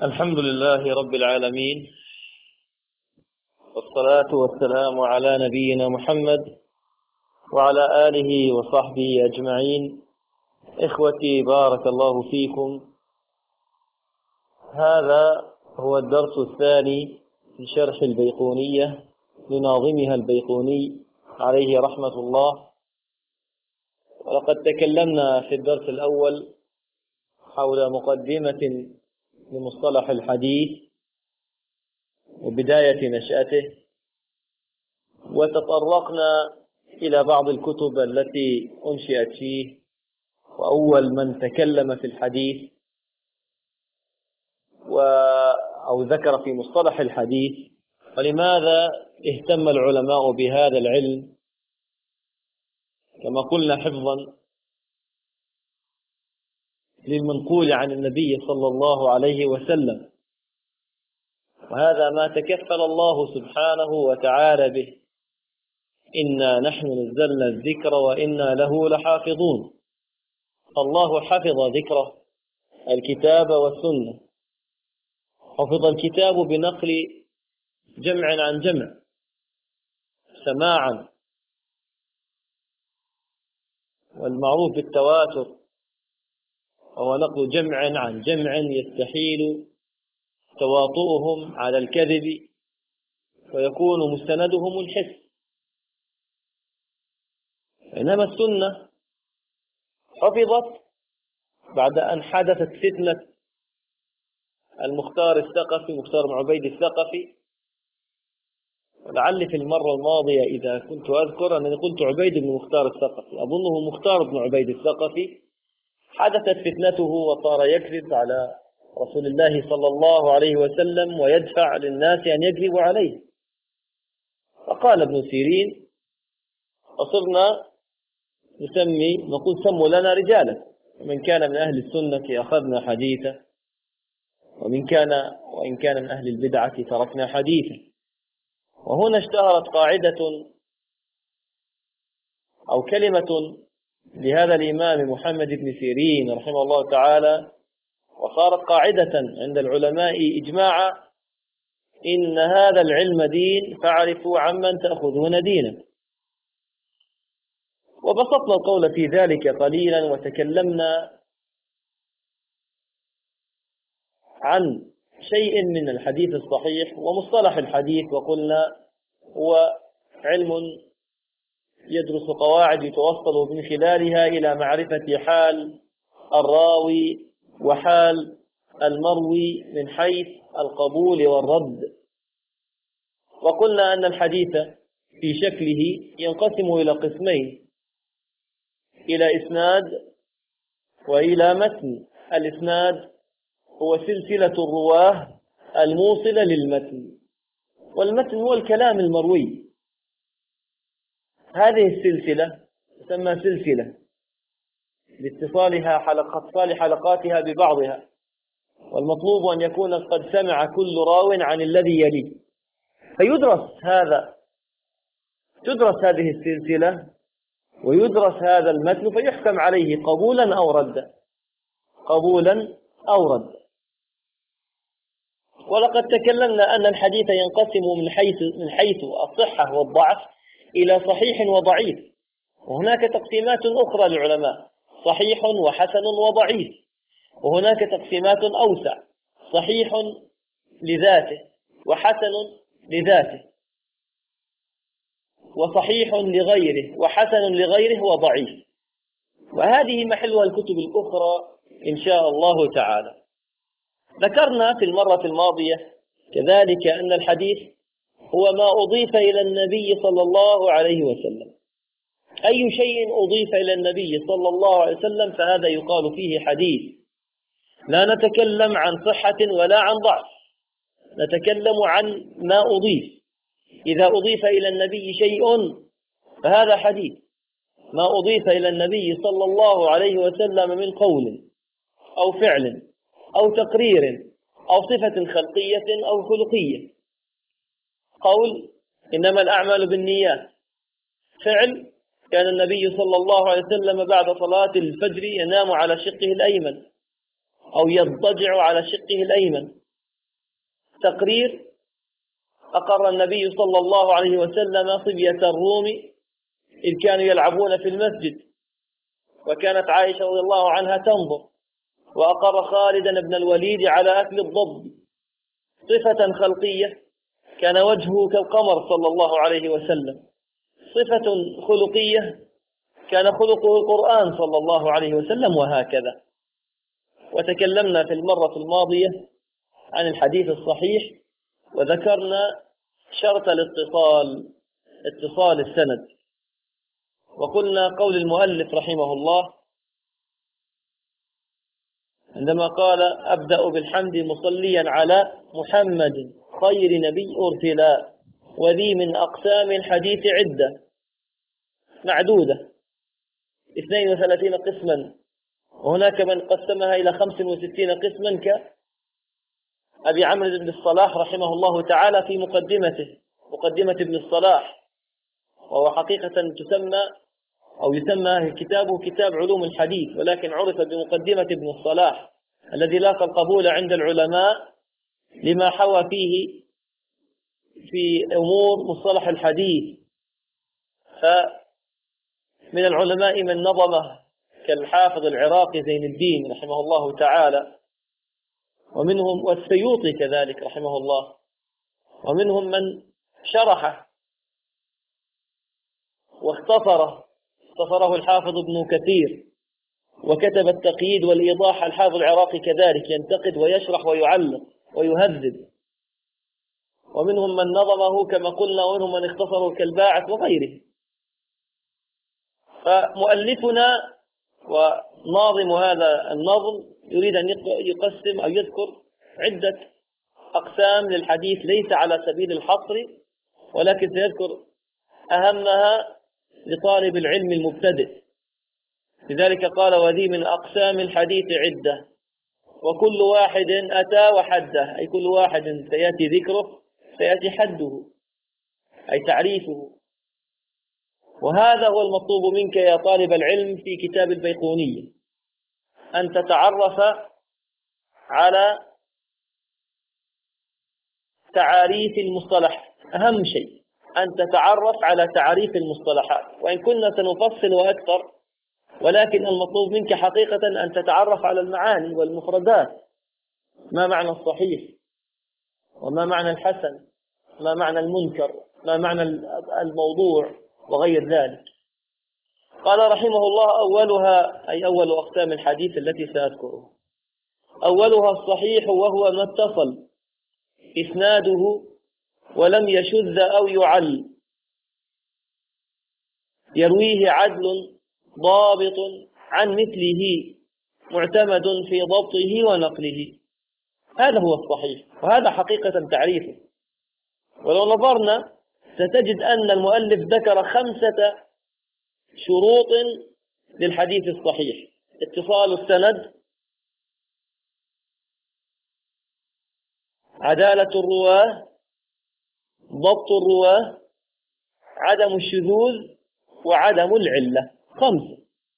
الحمد لله رب العالمين، والصلاة والسلام على نبينا محمد وعلى آله وصحبه أجمعين. إخوتي بارك الله فيكم. هذا هو الدرس الثاني في شرح البيقونية لناظمها البيقوني عليه رحمة الله. ولقد تكلمنا في الدرس الأول حول مقدمة لمصطلح الحديث وبداية نشأته، وتطرقنا إلى بعض الكتب التي أنشئت فيه، وأول من تكلم في الحديث أو ذكر في مصطلح الحديث، ولماذا اهتم العلماء بهذا العلم كما قلنا حفظا للمنقول عن النبي صلى الله عليه وسلم. وهذا ما تكفل الله سبحانه وتعالى به: إنا نحن نزلنا الذكر وإنا له لحافظون. الله حفظ ذكره الكتاب والسنة. حفظ الكتاب بنقل جمع عن جمع سماعا، والمعروف بالتواتر وهو نقل جمع عن جمع يستحيل تواطؤهم على الكذب ويكون مستندهم الحس. إنما السنة حفظت بعد أن حدثت فتنة المختار الثقفي، مختار بن عبيد الثقفي. ولعل في المرة الماضية إذا كنت أذكر أنني قلت عبيد بن مختار الثقفي، أظنه مختار بن عبيد الثقفي. حدثت فتنته وصار يكذب على رسول الله صلى الله عليه وسلم ويدفع للناس أن يكذبوا عليه. فقال ابن سيرين: فصرنا نقول سموا لنا رجالا، ومن كان من أهل السنة أخذنا حديثه، وإن كان من أهل البدعة تركنا حديثه. وهنا اشتهرت قاعدة أو كلمة لهذا الإمام محمد بن سيرين رحمه الله تعالى، وصارت قاعدة عند العلماء إجماعا: إن هذا العلم دين فاعرفوا عمن تأخذون دينا. وبسطنا القول في ذلك قليلا، وتكلمنا عن شيء من الحديث الصحيح ومصطلح الحديث، وقلنا هو علم يدرس قواعد يتوصل من خلالها إلى معرفة حال الراوي وحال المروي من حيث القبول والرد. وقلنا أن الحديث في شكله ينقسم إلى قسمين: إلى إسناد وإلى متن. الإسناد هو سلسلة الرواه الموصلة للمتن، والمتن هو الكلام المروي. هذه السلسلة تسمى سلسلة لاتصالها حلقاتها ببعضها، والمطلوب أن يكون قد سمع كل راو عن الذي يليه. تدرس هذه السلسلة ويدرس هذا المتن فيحكم عليه قبولا أو ردا. ولقد تكلمنا أن الحديث ينقسم من حيث الصحة والضعف إلى صحيح وضعيف، وهناك تقسيمات أخرى للعلماء: صحيح وحسن وضعيف. وهناك تقسيمات أوسع: صحيح لذاته وحسن لذاته، وصحيح لغيره وحسن لغيره وضعيف. وهذه محلها الكتب الأخرى إن شاء الله تعالى. ذكرنا في المرة الماضية كذلك أن الحديث هو ما أضيف إلى النبي صلى الله عليه وسلم. أي شيء أضيف إلى النبي صلى الله عليه وسلم فهذا يقال فيه حديث. لا نتكلم عن صحة ولا عن ضعف، نتكلم عن ما أضيف. إذا أضيف إلى النبي شيء فهذا حديث. ما أضيف إلى النبي صلى الله عليه وسلم من قول أو فعل أو تقرير أو صفة خلقية أو خلقية. قول: إنما الأعمال بالنيات. فعل: كان النبي صلى الله عليه وسلم بعد صلاة الفجر ينام على شقه الأيمن أو يضطجع على شقه الأيمن. تقرير أقر النبي صلى الله عليه وسلم صبية الروم إذ كانوا يلعبون في المسجد، وكانت عائشة رضي الله عنها تنظر، وأقر خالدا بن الوليد على أكل الضب صفة خلقية كان وجهه كالقمر صلى الله عليه وسلم، صفة خلقية كان خلقه القرآن صلى الله عليه وسلم، وهكذا. وتكلمنا في المرة الماضية عن الحديث الصحيح، وذكرنا شرط الاتصال، اتصال السند، وقلنا قول المؤلف رحمه الله عندما قال أبدأ بالحمد مصليا على محمد خير نبي أرسلا وذي من أقسام الحديث عدة معدودة 32 قسما، وهناك من قسمها إلى 65 قسما كأبي عمرو بن الصلاح رحمه الله تعالى في مقدمته، مقدمة ابن الصلاح، وهو حقيقة يسمى كتابه كتاب علوم الحديث، ولكن عرف بمقدمة ابن الصلاح الذي لاقى القبول عند العلماء لما حوى فيه في أمور مصطلح الحديث. فمن العلماء من نظمه كالحافظ العراقي زين الدين رحمه الله تعالى، ومنهم والسيوطي كذلك رحمه الله، ومنهم من شرحه واختصره الحافظ ابن كثير، وكتب التقييد والإيضاح الحافظ العراقي كذلك ينتقد ويشرح ويعلق ويهذب، ومنهم من نظمه كما قلنا، ومنهم من اختصره كالباعث وغيره. فمؤلفنا وناظم هذا النظم يريد أن يقسم أو يذكر عدة أقسام للحديث ليس على سبيل الحصر، ولكن سيذكر أهمها لطالب العلم المبتدئ. لذلك قال وذي من أقسام الحديث عدة، وكل واحد أتى وحده، أي كل واحد سيأتي ذكره، سيأتي حده أي تعريفه. وهذا هو المطلوب منك يا طالب العلم في كتاب البيقونية، أن تتعرف على تعاريف المصطلح، أهم شيء أن تتعرف على تعريف المصطلحات، وإن كنا سنفصل وأكثر، ولكن المطلوب منك حقيقة أن تتعرف على المعاني والمفردات، ما معنى الصحيح، وما معنى الحسن، ما معنى المنكر، ما معنى الموضوع، وغير ذلك. قال رحمه الله أولها، أي أول أقسام الحديث التي سأذكرها، أولها الصحيح، وهو ما اتصل إسناده ولم يشذ أو يعل، يرويه عدل ضابط عن مثله معتمد في ضبطه ونقله. هذا هو الصحيح، وهذا حقيقة تعريفه. ولو نظرنا ستجد أن المؤلف ذكر 5 شروط للحديث الصحيح: اتصال السند، عدالة الرواه، ضبط الرواه، عدم الشذوذ، وعدم العلة. 5،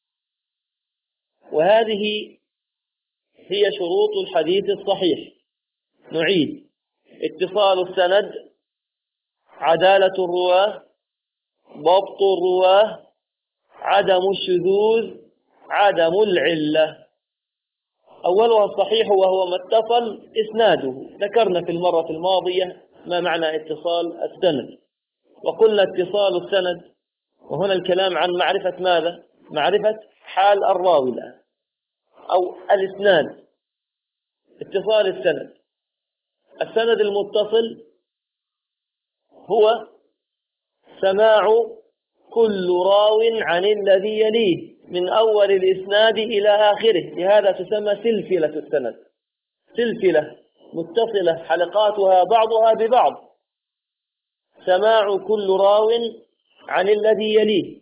وهذه هي شروط الحديث الصحيح. نعيد: اتصال السند، عدالة الرواه، ضبط الرواه، عدم الشذوذ، عدم العلة. أولها الصحيح، وهو ما اتصل إسناده. ذكرنا في المرة الماضية ما معنى اتصال السند، وقلنا اتصال السند، وهنا الكلام عن معرفة ماذا؟ معرفة حال الراوي الآن، أو الإسناد. اتصال السند، السند المتصل هو سماع كل راو عن الذي يليه من أول الإسناد إلى آخره، لهذا تسمى سلسلة السند، سلسلة متصلة حلقاتها بعضها ببعض، سماع كل راو عن الذي يليه.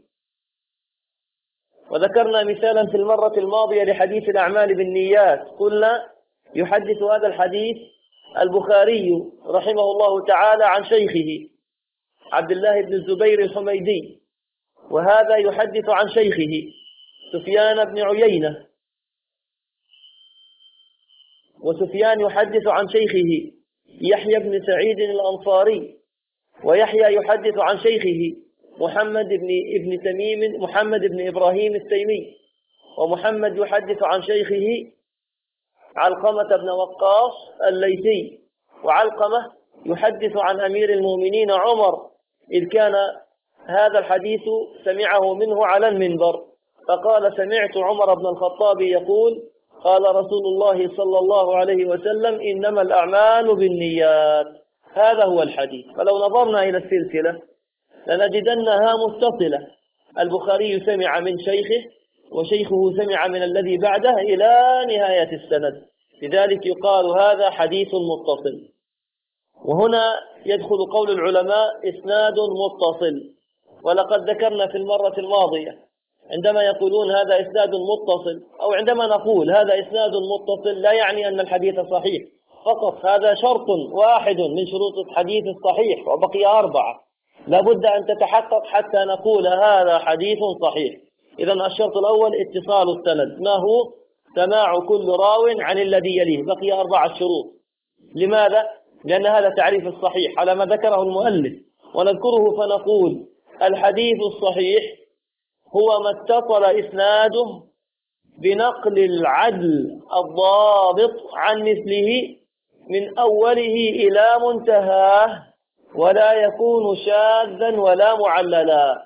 وذكرنا مثالا في المرة الماضية لحديث الأعمال بالنيات، قلنا يحدث هذا الحديث البخاري رحمه الله تعالى عن شيخه عبد الله بن الزبير الحميدي، وهذا يحدث عن شيخه سفيان بن عيينة، وسفيان يحدث عن شيخه يحيى بن سعيد الأنصاري، ويحيى يحدث عن شيخه محمد بن تميم، محمد بن إبراهيم التيمي، ومحمد يحدث عن شيخه علقمة بن وقاص الليثي، وعلقمة يحدث عن أمير المؤمنين عمر إذ كان هذا الحديث سمعه منه على المنبر، فقال: سمعت عمر بن الخطاب يقول: قال رسول الله صلى الله عليه وسلم: إنما الأعمال بالنيات. هذا هو الحديث. فلو نظرنا إلى السلسلة لنجدنها متصلة، البخاري سمع من شيخه وشيخه سمع من الذي بعده إلى نهاية السند، لذلك يقال هذا حديث متصل. وهنا يدخل قول العلماء: إسناد متصل. ولقد ذكرنا في المرة الماضية عندما يقولون هذا إسناد متصل، أو عندما نقول هذا إسناد متصل، لا يعني أن الحديث صحيح فقط، هذا شرط واحد من شروط الحديث الصحيح، وبقي 4 لابد أن تتحقق حتى نقول هذا حديث صحيح. إذن الشرط الأول اتصال السند، ما هو؟ سماع كل راو عن الذي يليه. بقي 4 شروط. لماذا؟ لأن هذا تعريف الصحيح على ما ذكره المؤلف، ونذكره فنقول: الحديث الصحيح هو ما اتصل إسناده بنقل العدل الضابط عن مثله من أوله إلى منتهاه، ولا يكون شاذا ولا معللا.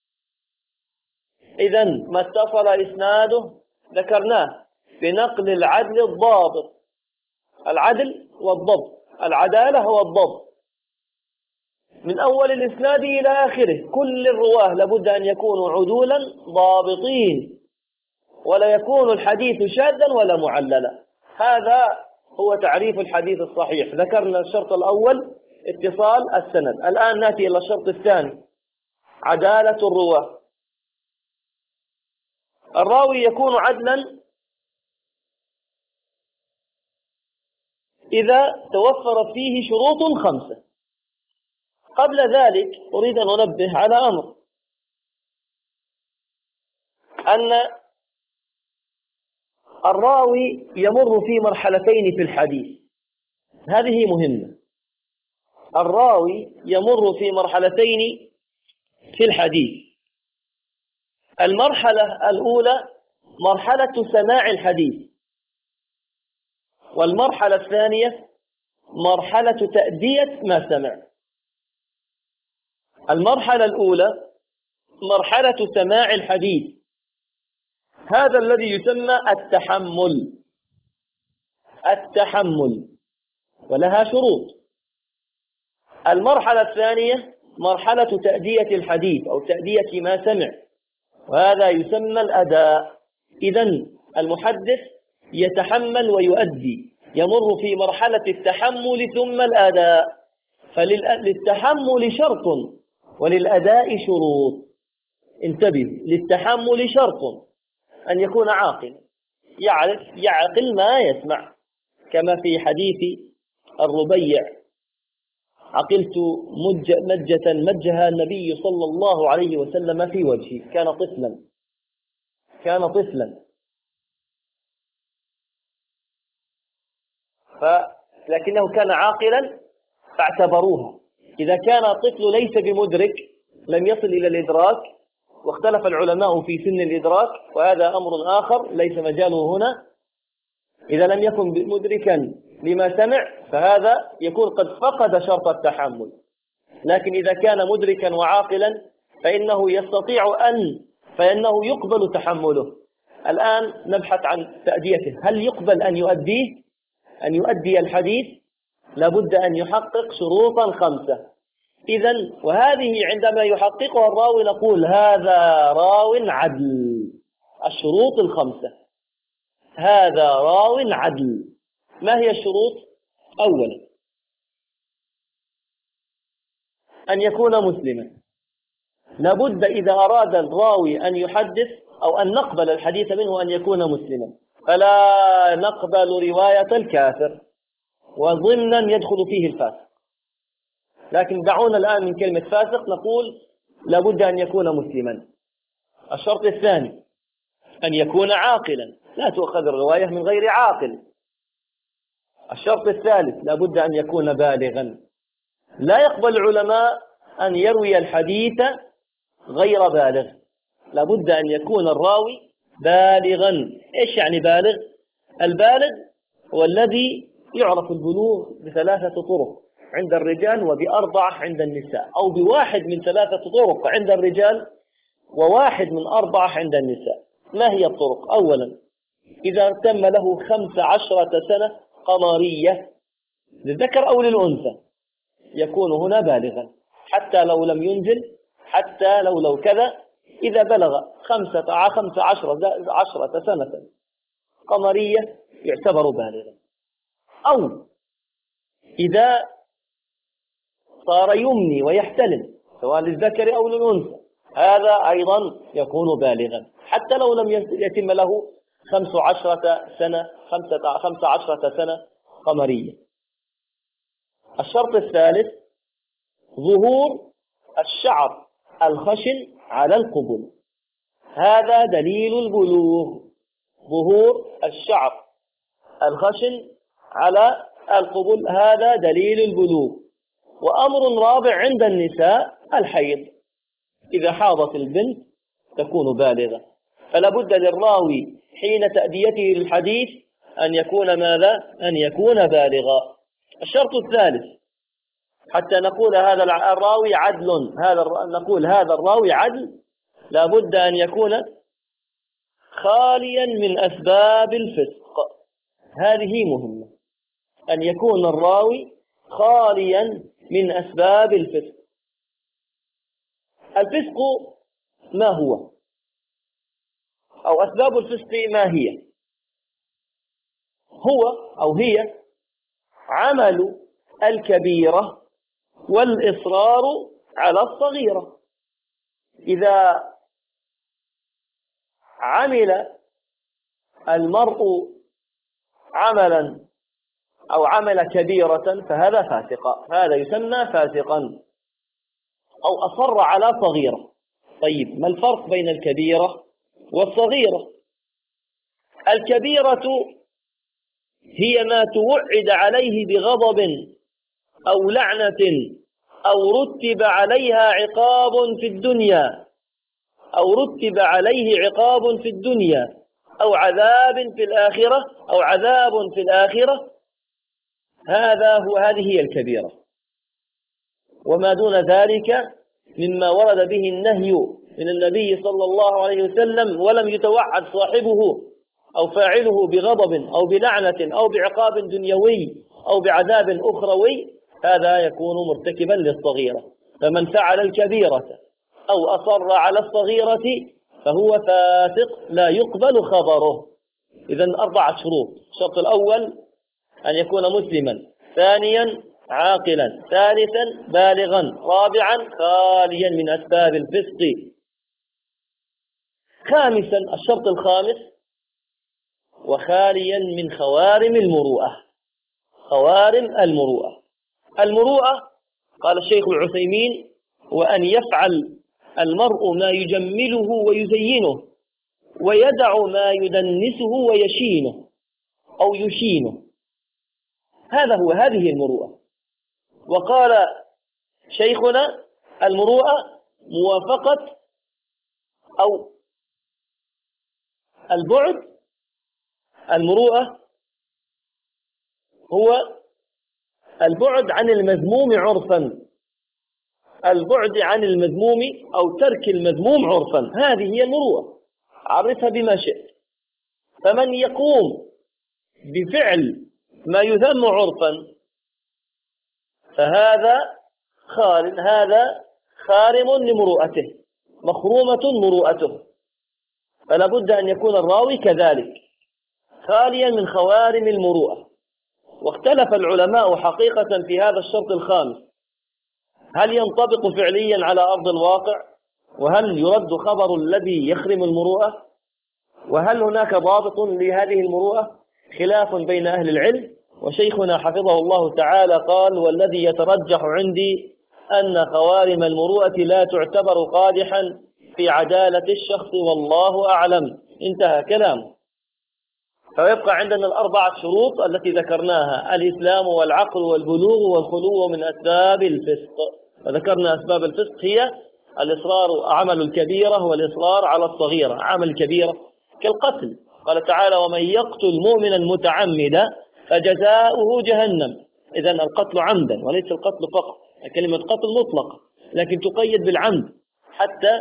إذن ما اتصل إسناده ذكرناه بنقل العدل الضابط، العدل والضبط، العدالة هو الضبط، من أول الإسناد إلى آخره. كل الرواه لابد أن يكونوا عدولا ضابطين، ولا يكون الحديث شاذا ولا معللا. هذا هو تعريف الحديث الصحيح. ذكرنا الشرط الأول اتصال السند، الآن نأتي إلى الشرط الثاني: عدالة الرواه. الراوي يكون عدلا إذا توفرت فيه شروط 5. قبل ذلك أريد أن أنبه على أمر، أن الراوي يمر في مرحلتين في الحديث، هذه مهمة. الراوي يمر في مرحلتين في الحديث. المرحلة الأولى مرحلة سماع الحديث، والمرحلة الثانية مرحلة تأدية ما سمع. المرحلة الأولى مرحلة سماع الحديث، هذا الذي يسمى التحمل، ولها شروط. المرحلة الثانية مرحلة تأدية الحديث أو تأدية ما سمع، وهذا يسمى الأداء. إذن المحدث يتحمل ويؤدي، يمر في مرحلة التحمل ثم الأداء. فللتحمل شرط وللأداء شروط. انتبه، للتحمل شرط أن يكون عاقل، يعقل ما يسمع، كما في حديث الربيع: عقلت مجة مجها النبي صلى الله عليه وسلم في وجهي. كان طفلا لكنه كان عاقلا فاعتبروها. إذا كان الطفل ليس بمدرك لم يصل إلى الإدراك، واختلف العلماء في سن الإدراك، وهذا أمر آخر ليس مجاله هنا. إذا لم يكن مدركا لما سمع فهذا يكون قد فقد شرط التحمل. لكن إذا كان مدركا وعاقلا فإنه يقبل تحمله. الآن نبحث عن تأديته. هل يقبل أن يؤدي الحديث؟ لابد أن يحقق شروطا 5. إذن وهذه عندما يحققها الراوي نقول هذا راو عدل. الشروط 5، هذا راو عدل. ما هي الشروط؟ أولا أن يكون مسلما. لابد إذا أراد الراوي أن يحدث أو أن نقبل الحديث منه أن يكون مسلما، فلا نقبل رواية الكافر، وضمنا يدخل فيه الفاسق. لكن دعونا الآن من كلمة فاسق نقول لابد أن يكون مسلما. الشرط الثاني أن يكون عاقلا، لا تؤخذ الرواية من غير عاقل. الشرط الثالث لا بد أن يكون بالغا. لا يقبل العلماء أن يروي الحديث غير بالغ، لا بد أن يكون الراوي بالغا. إيش يعني بالغ؟ البالغ هو الذي يعرف البلوغ بثلاثة طرق عند الرجال وبأربعة عند النساء، أو بواحد من ثلاثة طرق عند الرجال وواحد من أربعة عند النساء. ما هي الطرق؟ أولا، إذا تم له 15 سنة قمرية للذكر أو للأنثى يكون هنا بالغا، حتى لو لم ينزل، حتى لو كذا، إذا بلغ 15 سنة قمرية يعتبر بالغا. أو إذا صار يمني ويحتلم سواء للذكر أو للأنثى هذا أيضا يكون بالغا، حتى لو لم يتم له 15 سنة قمرية. الشرط الثالث ظهور الشعر الخشن على القبل، هذا دليل البلوغ، ظهور الشعر الخشن على القبل هذا دليل البلوغ. وأمر رابع عند النساء الحيض، إذا حاضت البنت تكون بالغة، فلا بد للراوي حين تأديته للحديث أن يكون ماذا؟ أن يكون بالغا. الشرط الثالث حتى نقول هذا الراوي عدل، نقول هذا الراوي عدل، لا بد أن يكون خاليا من أسباب الفسق. هذه مهمة، أن يكون الراوي خاليا من أسباب الفسق. الفسق ما هو؟ أو أسباب الفسق ما هي؟ هو أو هي عمل الكبيرة والإصرار على الصغيرة. إذا عمل المرء عملا أو عمل كبيرة فهذا فاسقا، هذا يسمى فاسقا. أو أصر على صغيرة. طيب ما الفرق بين الكبيرة والصغيرة؟ الكبيرة هي ما توعد عليه بغضب أو لعنة أو رتب عليها عقاب في الدنيا، أو رتب عليه عقاب في الدنيا أو عذاب في الآخرة، أو عذاب في الآخرة، هذه هي الكبيرة. وما دون ذلك مما ورد به النهي من النبي صلى الله عليه وسلم ولم يتوعد صاحبه أو فاعله بغضب أو بلعنة أو بعقاب دنيوي أو بعذاب أخروي، هذا يكون مرتكبا للصغيرة. فمن فعل الكبيرة أو أصر على الصغيرة فهو فاسق لا يقبل خبره. إذن 4 شروط: الشرط الأول أن يكون مسلما، ثانيا عاقلا، ثالثا بالغا، رابعا خاليا من أسباب الفسق، خامسا الشرط الخامس وخاليا من خوارم المروءة. خوارم المروءة، المروءة قال الشيخ العثيمين وأن يفعل المرء ما يجمله ويزينه ويدع ما يدنسه ويشينه أو يشينه، هذه المروءة. وقال شيخنا المروءة موافقة أو البعد، المروءة هو البعد عن المذموم عرفا، البعد عن المذموم أو ترك المذموم عرفا، هذه هي المروءة، عرفها بما شئت. فمن يقوم بفعل ما يذم عرفا فهذا خارم لمروءته، مخرومة مروءته، فلا بد أن يكون الراوي كذلك خاليا من خوارم المروءة. واختلف العلماء حقيقة في هذا الشرط الخامس، هل ينطبق فعليا على أرض الواقع؟ وهل يرد خبر الذي يخرم المروءة؟ وهل هناك ضابط لهذه المروءة؟ خلاف بين أهل العلم. وشيخنا حفظه الله تعالى قال: والذي يترجح عندي أن خوارم المروءة لا تعتبر قادحا في عدالة الشخص والله أعلم. انتهى كلامه. فيبقى عندنا الأربعة شروط التي ذكرناها: الإسلام والعقل والبلوغ والخلو من أسباب الفسق. وذكرنا أسباب الفسق هي الإصرار، عمل الكبيرة والإصرار على الصغيرة. عمل الكبيرة كالقتل، قال تعالى: ومن يقتل مؤمنا متعمدا فجزاؤه جهنم. إذن القتل عمدا، وليس القتل فقط. كلمة قتل مطلقة لكن تقيد بالعمد حتى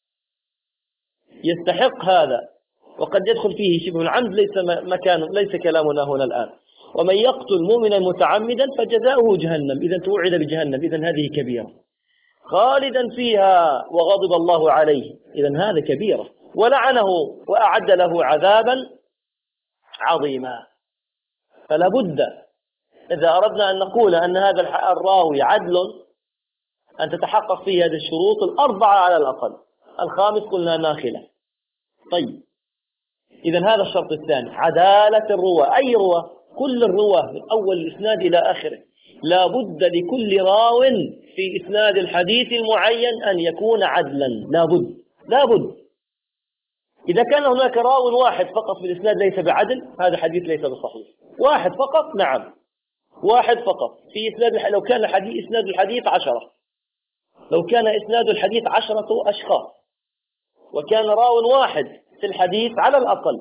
يستحق هذا، وقد يدخل فيه شبه العمد، ليس كلامنا هنا الآن. ومن يقتل مؤمنا متعمدا فجزاؤه جهنم، إذن توعد بجهنم، إذن هذه كبيرة. خالدا فيها وغضب الله عليه، إذن هذا كبيرة. ولعنه وأعد له عذابا عظيما. فلا بد إذا أردنا أن نقول أن هذا الراوي عدل أن تتحقق فيه هذه الشروط الأربعة على الأقل، الخامس قلنا ناخلة. طيب، إذن هذا الشرط الثاني: عدالة الرواة. أي رواة؟ كل الرواة من أول الإسناد إلى آخره. لا بد لكل راو في إسناد الحديث المعين أن يكون عدلا، لا بد. إذا كان هناك راو واحد فقط في الإسناد ليس بعدل، هذا حديث ليس بصحيح. واحد فقط، نعم، واحد فقط في إسناد. لو كان إسناد الحديث 10، لو كان إسناد الحديث 10 أشخاص وكان راو واحد في الحديث على الأقل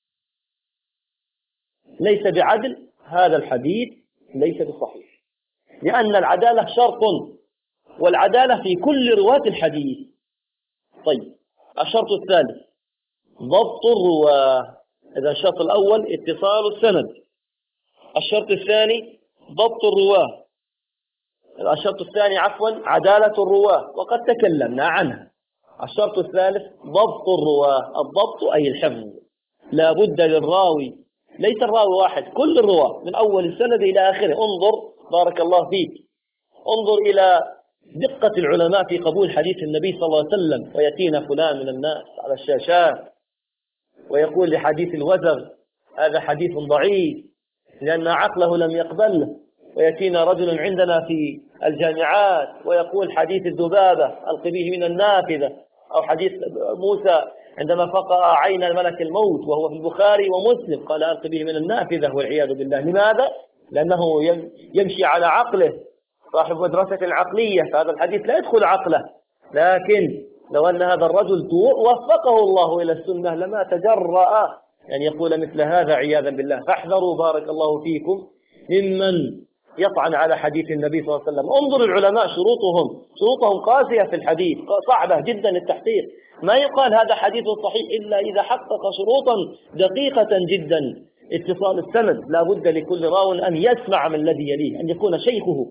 ليس بعدل، هذا الحديث ليس بصحيح، لأن العدالة شرط، والعدالة في كل رواة الحديث. طيب، الشرط الثالث ضبط الرواة. إذا الشرط الأول اتصال السند، الشرط الثاني ضبط الرواة، الشرط الثاني عدالة الرواة وقد تكلمنا عنها. الشرط الثالث ضبط الرواة. الضبط أي الحفظ. لا بد للراوي، ليس الراوي واحد، كل الرواة من أول السند إلى آخره. انظر بارك الله فيك، انظر إلى دقة العلماء في قبول حديث النبي صلى الله عليه وسلم. ويأتينا فلان من الناس على الشاشات ويقول لحديث الوزغ: هذا حديث ضعيف لأن عقله لم يقبله. ويأتينا رجل عندنا في الجامعات ويقول: حديث الذبابة ألق به من النافذة، أو حديث موسى عندما فقأ عين الملك الموت وهو في البخاري ومسلم قال: ألق به من النافذة، والعياذ بالله. لماذا؟ لأنه يمشي على عقله، صاحب مدرسة عقلية، فهذا الحديث لا يدخل عقله. لكن لو أن هذا الرجل وفقه الله إلى السنة لما تجرأ أن يقول مثل هذا عياذا بالله. فاحذروا بارك الله فيكم ممن يطعن على حديث النبي صلى الله عليه وسلم. انظر العلماء شروطهم قاسية في الحديث، صعبة جدا التحقيق. ما يقال هذا حديث صحيح إلا إذا حقق شروطا دقيقة جدا. اتصال السند، لا بد لكل راو أن يسمع من الذي يليه، أن يكون شيخه.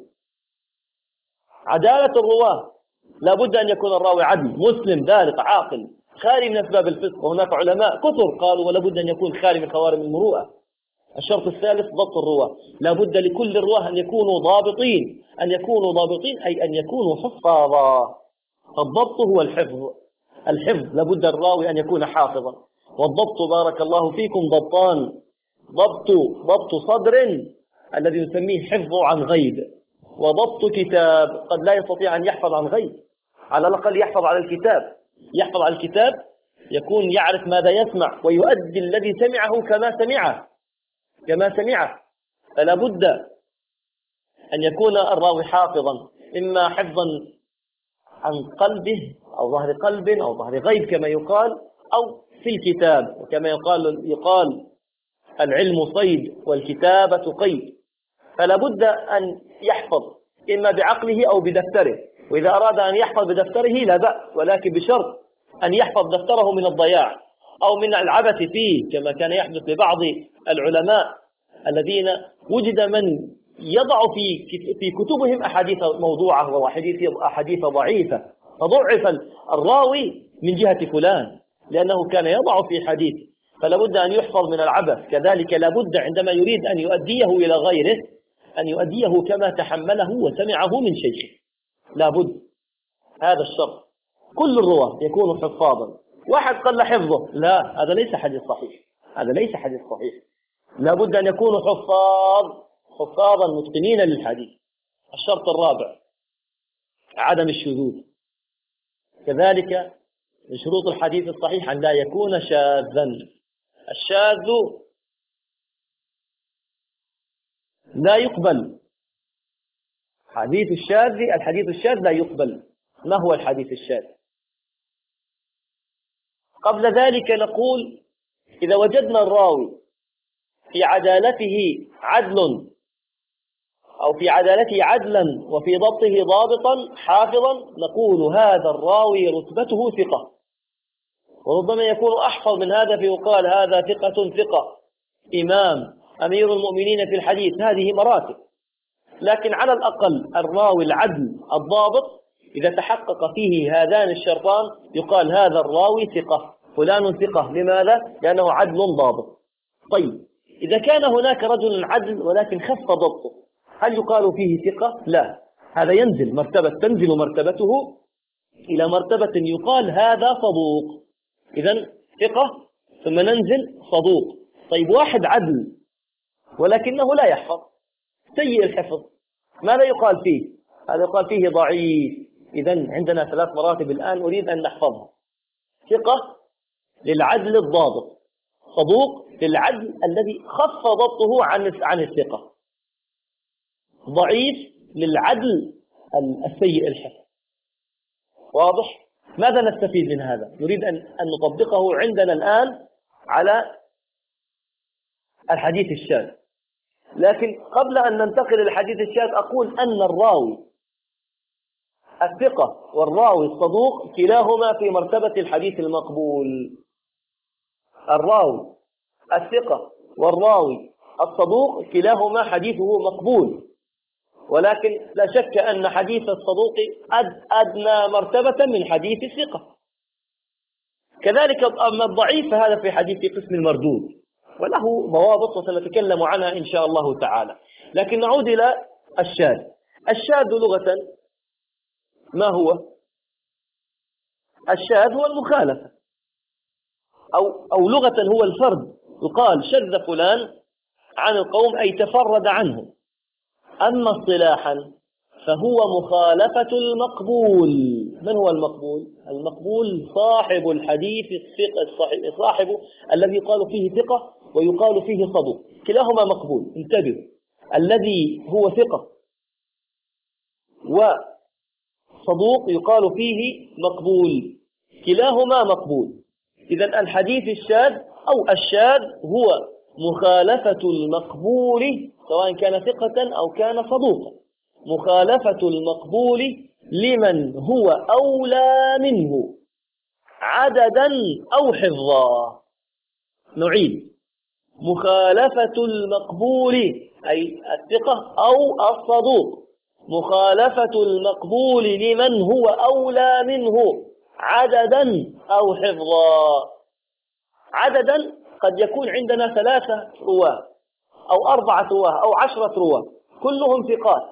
عدالة الرواة، لا بد أن يكون الراوي عدل مسلم بالغ عاقل خالي من أسباب الفسق. وهناك علماء كثر قالوا ولا بد أن يكون خالي من خوارم المروءة. الشرط الثالث ضبط الرواة، لا بد لكل الرواة أن يكونوا ضابطين، أي أن يكونوا حفاظا. الضبط هو الحفظ لا بد الراوي أن يكون حافظا. والضبط بارك الله فيكم ضبطان: ضبط صدر الذي نسميه حفظه عن غيب، وضبط كتاب قد لا يستطيع أن يحفظ عن غيب، على الأقل يحفظ على الكتاب، يكون يعرف ماذا يسمع ويؤدي الذي سمعه كما سمعه. فلا بد أن يكون الراوي حافظا، إما حفظا عن قلبه أو ظهر قلب أو ظهر غيب كما يقال، أو في الكتاب. وكما يقال العلم صيد والكتابة قيد. فلا بد أن يحفظ إما بعقله أو بدفتره. وإذا أراد أن يحفظ بدفتره لا بأس، ولكن بشرط أن يحفظ دفتره من الضياع أو من العبث فيه، كما كان يحدث لبعض العلماء الذين وجد من يضع في كتبهم أحاديث موضوعة وأحاديث ضعيفة، فضعف الراوي من جهة فلان لأنه كان يضع في حديث. فلا بد أن يحفظ من العبث. كذلك لا بد عندما يريد أن يؤديه إلى غيره أن يؤديه كما تحمله وسمعه من شيخه، لا بد. هذا الشرط. كل الرواة يكون حفاظا. واحد قل حفظه، لا، هذا ليس حديث صحيح. لا بد أن يكونوا حفاظا متقنين للحديث. الشرط الرابع عدم الشذوذ. كذلك من شروط الحديث الصحيح أن لا يكون شاذا. الشاذ لا يقبل. حديث الشاذ، الحديث الشاذ لا يقبل. ما هو الحديث الشاذ؟ قبل ذلك نقول إذا وجدنا الراوي في عدالته عدل، أو في عدالته عدلا وفي ضبطه ضابطا حافظا، نقول هذا الراوي رتبته ثقة. وربما يكون أحفظ من هذا فيقال هذا ثقة ثقة إمام أمير المؤمنين في الحديث. هذه مراتب، لكن على الأقل الراوي العدل الضابط إذا تحقق فيه هذان الشرطان يقال هذا الراوي ثقة، فلان ثقة. لماذا؟ لأنه عدل ضابط. طيب، إذا كان هناك رجل عدل ولكن خف ضبطه، هل يقال فيه ثقة؟ لا، هذا ينزل مرتبة، تنزل مرتبته إلى مرتبة يقال هذا صدوق. إذن ثقة ثم ننزل صدوق. طيب، واحد عدل ولكنه لا يحفظ، سيء الحفظ، ماذا يقال فيه؟ هذا يقال فيه ضعيف. إذن عندنا 3 مراتب الآن أريد أن نحفظها: ثقة للعدل الضابط، صدوق للعدل الذي خف ضبطه عن الثقة، ضعيف للعدل السيء الحفظ. واضح؟ ماذا نستفيد من هذا؟ نريد أن نطبقه عندنا الآن على الحديث الشاذ. لكن قبل أن ننتقل للحديث الشاذ أقول أن الراوي الثقة والراوي الصدوق كلاهما في مرتبة الحديث المقبول. الراوي الثقة والراوي الصدوق كلاهما حديثه مقبول، ولكن لا شك أن حديث الصدوق أدنى مرتبة من حديث الثقة. كذلك أما الضعيف هذا في حديث قسم المردود، وله ضوابط وسنتكلم عنها إن شاء الله تعالى. لكن نعود إلى الشاذ. الشاذ لغة ما هو؟ الشاذ هو المخالفة، أو لغة هو الفرد. يقال شذ فلان عن القوم أي تفرد عنه. أما اصطلاحا فهو مخالفة المقبول. من هو المقبول؟ المقبول صاحب الحديث الثقة، صاحب الذي يقال فيه ثقة ويقال فيه صدوق، كلاهما مقبول. انتبهوا، الذي هو ثقة وصدوق يقال فيه مقبول، كلاهما مقبول. إذن الحديث الشاذ أو الشاذ هو مخالفة المقبول سواء كان ثقة أو كان صدوقا، مخالفة المقبول لمن هو أولى منه عددا أو حفظا. نعيد: مخالفة المقبول أي الثقة أو الصدوق، مخالفة المقبول لمن هو أولى منه عددا أو حفظا. عددا قد يكون عندنا 3 رواة أو 4 رواة أو 10 رواة، كلهم ثقات،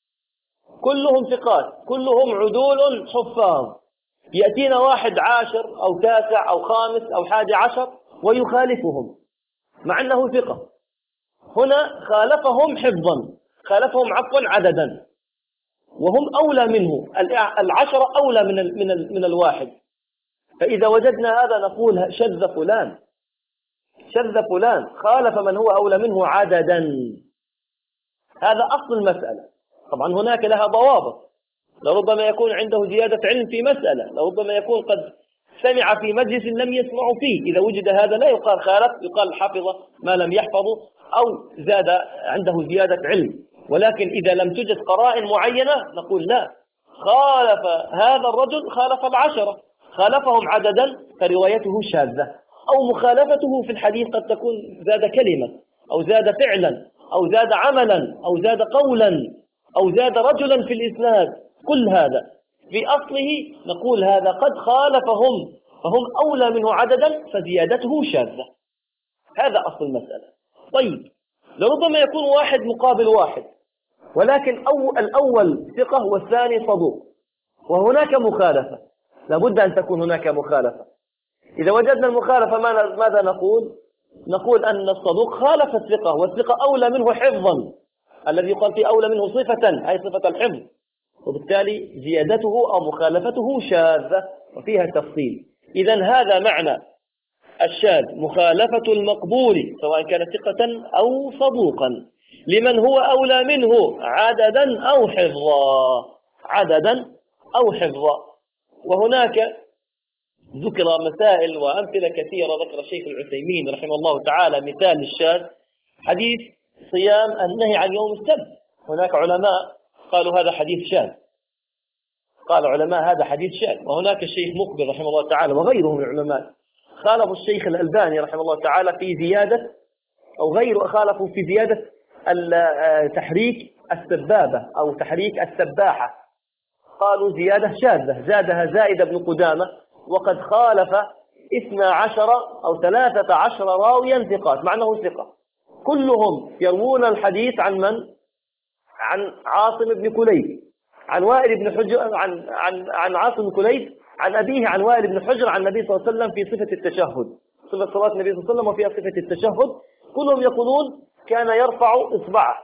كلهم ثقات، كلهم عدول حفاظ. يأتينا واحد 10 أو 9 أو 5 أو 11 ويخالفهم مع أنه ثقة. هنا خالفهم حفظا، خالفهم عفوا عددا، وهم أولى منه. 10 أولى من الواحد. فإذا وجدنا هذا نقول شذ فلان، شذ فلان، خالف من هو أولى منه عددا. هذا أصل المسألة. طبعا هناك لها ضوابط، لربما يكون عنده زيادة علم في مسألة، لربما يكون قد سمع في مجلس لم يسمع فيه. إذا وجد هذا لا يقال خالف، يقال حفظ ما لم يحفظه أو زاد عنده زيادة علم. ولكن إذا لم توجد قرائن معينة نقول لا، خالف هذا الرجل، خالف 10، خالفهم عددا فروايته شاذة. أو مخالفته في الحديث قد تكون زاد كلمة أو زاد فعلا أو زاد عملا أو زاد قولا أو زاد رجلا في الإسناد. كل هذا في أصله نقول هذا قد خالفهم فهم أولى منه عددا فزيادته شاذة. هذا أصل المسألة. طيب، لربما يكون واحد مقابل واحد، ولكن الأول ثقة والثاني صدوق، وهناك مخالفة، لابد أن تكون هناك مخالفة. إذا وجدنا المخالفة ماذا نقول؟ نقول أن الصدوق خالف الثقة، والثقة أولى منه حفظا، الذي يقال فيه أولى منه صفة، أي صفة الحفظ، وبالتالي زيادته أو مخالفته شاذة وفيها تفصيل. إذن هذا معنى الشاذ، مخالفة المقبول سواء كان ثقة أو صدوقا لمن هو أولى منه عددا أو حفظا، عددا أو حفظا. وهناك ذكر مسائل وأمثلة كثيرة ذكر الشيخ العثيمين رحمه الله تعالى. مثال للشاذ حديث صيام النهي عن يوم السبت، هناك علماء قالوا هذا حديث شاذ، قال علماء هذا حديث شاذ. وهناك الشيخ مقبل رحمه الله تعالى وغيره من العلماء خالفوا الشيخ الألباني رحمه الله تعالى في زيادة، أو غيره خالفوا في زيادة تحريك السبابة أو تحريك السباحة، قالوا زيادة شاذة زادها زائد بن قدامة، وقد خالف 12 أو 13 راويا ثقات، مع أنه ثقة كلهم يروون الحديث عن من؟ عن عاصم بن كليب، عن وائل بن حجر، عن عاصم بن كليب عن أبيه عن وائل بن حجر عن النبي صلى الله عليه وسلم في صفة التشهد، صفة صلاة النبي صلى الله عليه وسلم وفيها صفة التشهد. كلهم يقولون كان يرفع إصبعه،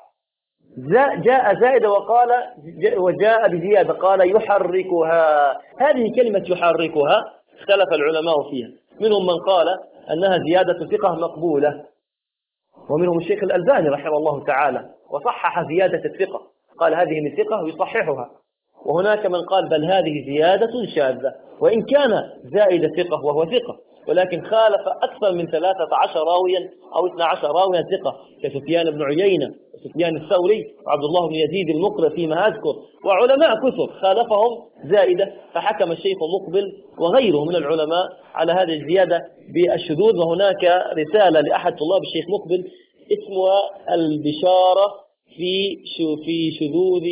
جاء زائد وجاء بزيادة قال يحركها. هذه كلمة يحركها اختلف العلماء فيها، منهم من قال أنها زيادة ثقة مقبولة، ومنهم الشيخ الألباني رحمه الله تعالى وصحح زيادة الثقة، قال هذه من ثقة ويصححها. وهناك من قال بل هذه زيادة شاذة، وإن كان زائد ثقة وهو ثقة، ولكن خالف أكثر من 13 راويا أو 12 راويا ثقة كسفيان بن عيينة وسفيان الثوري وعبد الله بن يزيد المقري فيما أذكر، وعلماء كثر خالفهم زائدة، فحكم الشيخ مقبل وغيره من العلماء على هذه الزيادة بالشذوذ. وهناك رسالة لأحد طلاب الشيخ مقبل اسمها البشارة في شذوذ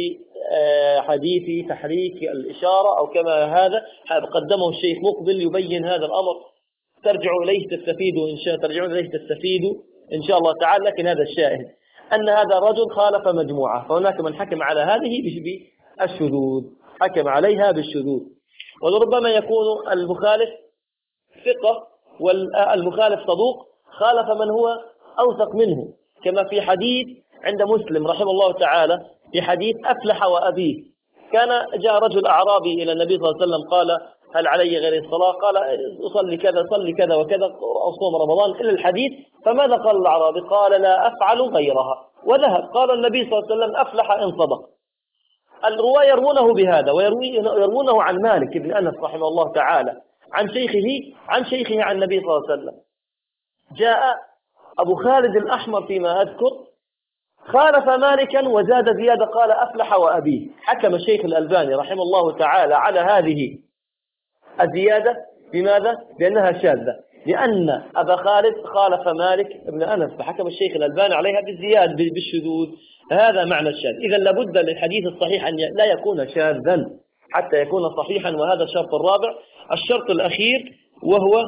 حديث تحريك الإشارة، أو كما هذا قدمه الشيخ مقبل يبين هذا الأمر، ترجعوا إليه تستفيدوا إن شاء الله تعالى. لكن هذا الشاهد أن هذا الرجل خالف مجموعة، فهناك من حكم على هذه بالشذوذ، حكم عليها بالشذوذ. ولربما يكون المخالف ثقة والمخالف صدوق، خالف من هو أوثق منه، كما في حديث عند مسلم رحمه الله تعالى في حديث أفلح وأبيه. جاء رجل أعرابي إلى النبي صلى الله عليه وسلم قال هل علي غير الصلاة؟ قال أصلي كذا صلي كذا وكذا أو صوم رمضان إلى الحديث. فماذا قال الأعرابي؟ قال لا أفعل غيرها وذهب. قال النبي صلى الله عليه وسلم أفلح إن صدق. الرواة يروونه بهذا، ويروونه عن مالك بن أنس رحمه الله تعالى عن شيخه عن النبي صلى الله عليه وسلم. جاء أبو خالد الأحمر فيما أذكر خالف مالكا وزاد زيادة قال أفلح وأبيه. حكم الشيخ الألباني رحمه الله تعالى على هذه الزيادة بماذا؟ بأنها شاذة، لأن أبا خالد خالف مالك بن أنس، فحكم الشيخ الألباني عليها بالزيادة بالشذوذ. هذا معنى الشاذ. إذا لابد للحديث الصحيح أن لا يكون شاذا حتى يكون صحيحا، وهذا الشرط الرابع. الشرط الأخير وهو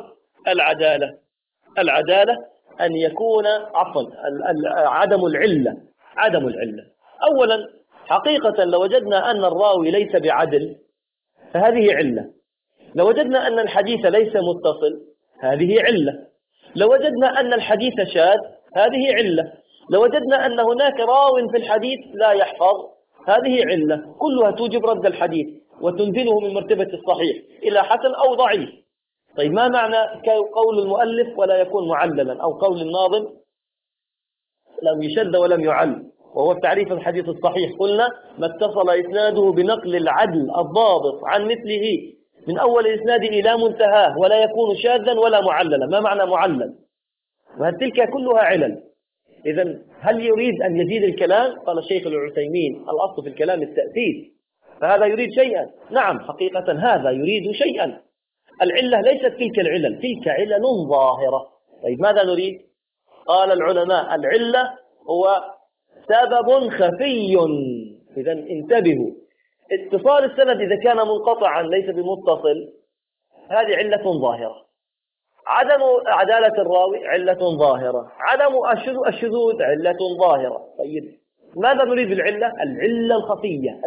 العدالة أن يكون عدم العلة. أولا حقيقة لو وجدنا أن الراوي ليس بعدل فهذه علة، لو وجدنا أن الحديث ليس متصل هذه علة، لو وجدنا أن الحديث شاذ هذه علة، لو وجدنا أن هناك راو في الحديث لا يحفظ هذه علة، كلها توجب رد الحديث وتنزله من مرتبة الصحيح إلى حسن أو ضعيف. طيب ما معنى قول المؤلف ولا يكون معللا، أو قول الناظم لم يشد ولم يعل، وهو تعريف الحديث الصحيح؟ قلنا ما اتصل إسناده بنقل العدل الضابط عن مثله من أول الإسناد إلى منتهاه، ولا يكون شاذا ولا معللا. ما معنى معلل؟ وهل تلك كلها علل؟ إذن هل يريد أن يزيد الكلام؟ قال الشيخ العثيمين الأصل في الكلام التأثير، فهذا يريد شيئا. نعم حقيقة هذا يريد شيئا. العلة ليست تلك العلل، تلك علل ظاهرة. طيب ماذا نريد؟ قال العلماء العلة هو سبب خفي. إذن انتبهوا، اتصال السند إذا كان منقطعا ليس بمتصل هذه علة ظاهرة، عدم عدالة الراوي علة ظاهرة، عدم الشذوذ علة ظاهرة. طيب ماذا نريد بالعلة؟ العلة الخفية،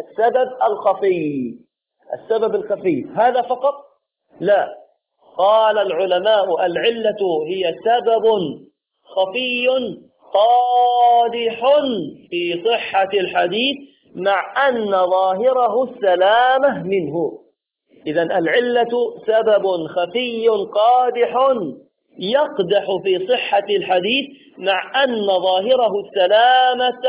السبب الخفي، هذا فقط؟ لا، قال العلماء العلة هي سبب خفي قادح في صحة الحديث مع أن ظاهره السلامة منه. إذن العلة سبب خفي قادح يقدح في صحة الحديث مع أن ظاهره السلامة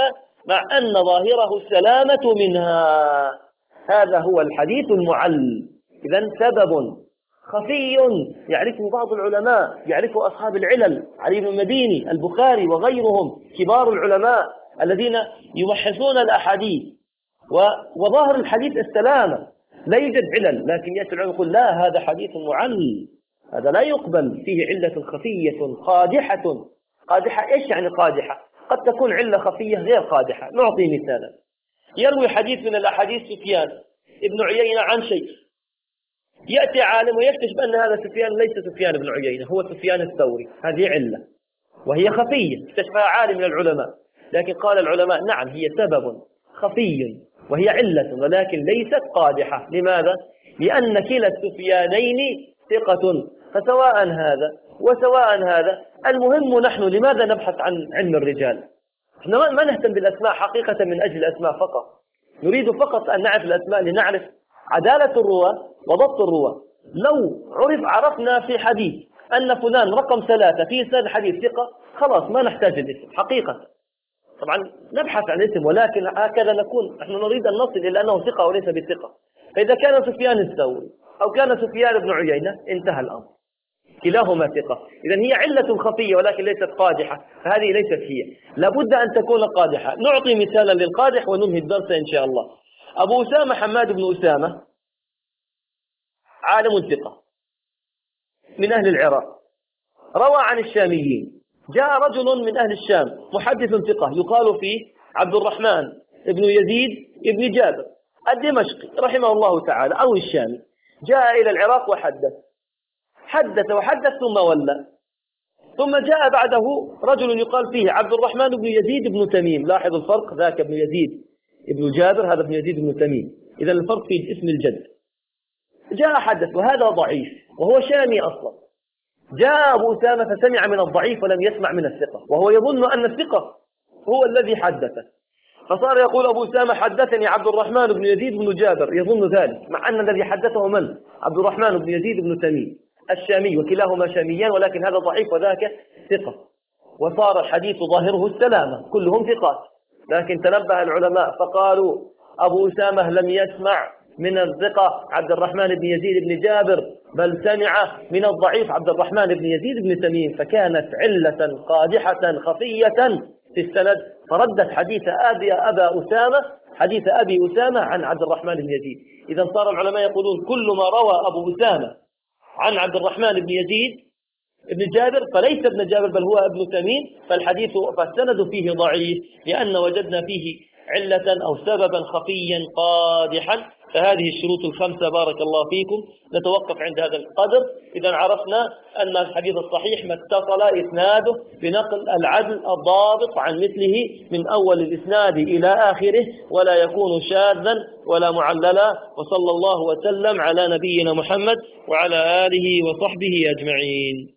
مع أن ظاهره السلامة منها. هذا هو الحديث المعل. إذن سبب خفي يعرفه بعض العلماء، يعرفه أصحاب العلل، علي بن المديني، البخاري وغيرهم كبار العلماء الذين يبحثون الأحاديث، وظاهر الحديث السلامة، لا يوجد علل، لكن يأتي العلماء يقول لا، هذا حديث معل، هذا لا يقبل، فيه علة خفية قادحة. قادحة إيش يعني قادحة؟ قد تكون علة خفية غير قادحة. نعطي مثالا: يروي حديث من الأحاديث سفيان ابن عيينة عن شيخ، يأتي عالم ويكتشف أن هذا سفيان ليس سفيان بن عيينة، هو سفيان الثوري. هذه علة وهي خفية اكتشفها عالم من العلماء، لكن قال العلماء نعم، هي سبب خفي وهي علة ولكن ليست قادحة. لماذا؟ لأن كلا السفيانين ثقة، فسواء هذا وسواء هذا، المهم نحن لماذا نبحث عن علم الرجال؟ احنا ما نهتم بالأسماء حقيقة من أجل الأسماء فقط، نريد فقط أن نعرف الأسماء لنعرف عدالة الرواة وضبط الرواة. لو عرفنا في حديث أن فلان رقم 3 في سند الحديث ثقة، خلاص ما نحتاج الاسم حقيقة. طبعا نبحث عن الاسم، ولكن هكذا نكون نحن نريد أن نصل إلى أنه ثقة وليس بثقة. فإذا كان سفيان الثوري أو كان سفيان بن عيينة انتهى الأمر، كلاهما ثقة. إذن هي علة خفية ولكن ليست قادحة، فهذه ليست هي، لابد أن تكون قادحة. نعطي مثالا للقادح وننهي الدرس إن شاء الله. أبو أسامة حماد بن أسامة عالم ثقة من أهل العراق، روى عن الشاميين. جاء رجل من أهل الشام محدث ثقة يقال فيه عبد الرحمن بن يزيد بن جابر الدمشقي رحمه الله تعالى أو الشامي، جاء إلى العراق وحدث ثم ولى. ثم جاء بعده رجل يقال فيه عبد الرحمن بن يزيد بن تميم. لاحظ الفرق، ذاك ابن يزيد ابن جابر، هذا ابن يزيد بن تميم، إذا الفرق في اسم الجد. جاء حدث وهذا ضعيف وهو شامي أصلا. جاء أبو أسامة فسمع من الضعيف ولم يسمع من الثقة، وهو يظن أن الثقة هو الذي حدثه، فصار يقول أبو أسامة حدثني عبد الرحمن بن يزيد بن جابر، يظن ذلك، مع أن الذي حدثه من؟ عبد الرحمن بن يزيد بن تميم الشامي، وكلاهما شاميان، ولكن هذا ضعيف وذاك ثقة، وصار الحديث ظاهره السلامة، كلهم ثقات. لكن تنبه العلماء فقالوا أبو أسامة لم يسمع من الثقة عبد الرحمن بن يزيد بن جابر، بل سمع من الضعيف عبد الرحمن بن يزيد بن تميم، فكانت علة قادحة خفية في السند، فردت حديث حديث أبي أسامة عن عبد الرحمن بن يزيد. إذا صار العلماء يقولون كل ما روى أبو أسامة عن عبد الرحمن بن يزيد ابن جابر فليس ابن جابر بل هو ابن تميم، فالسند فيه ضعيف، لأن وجدنا فيه علة أو سببا خفيا قادحا. فهذه الشروط الخمسة بارك الله فيكم. نتوقف عند هذا القدر. إذا عرفنا أن الحديث الصحيح ما اتصل إسناده بنقل العدل الضابط عن مثله من أول الإسناد إلى آخره، ولا يكون شاذا ولا معللا. وصلى الله وسلم على نبينا محمد وعلى آله وصحبه أجمعين.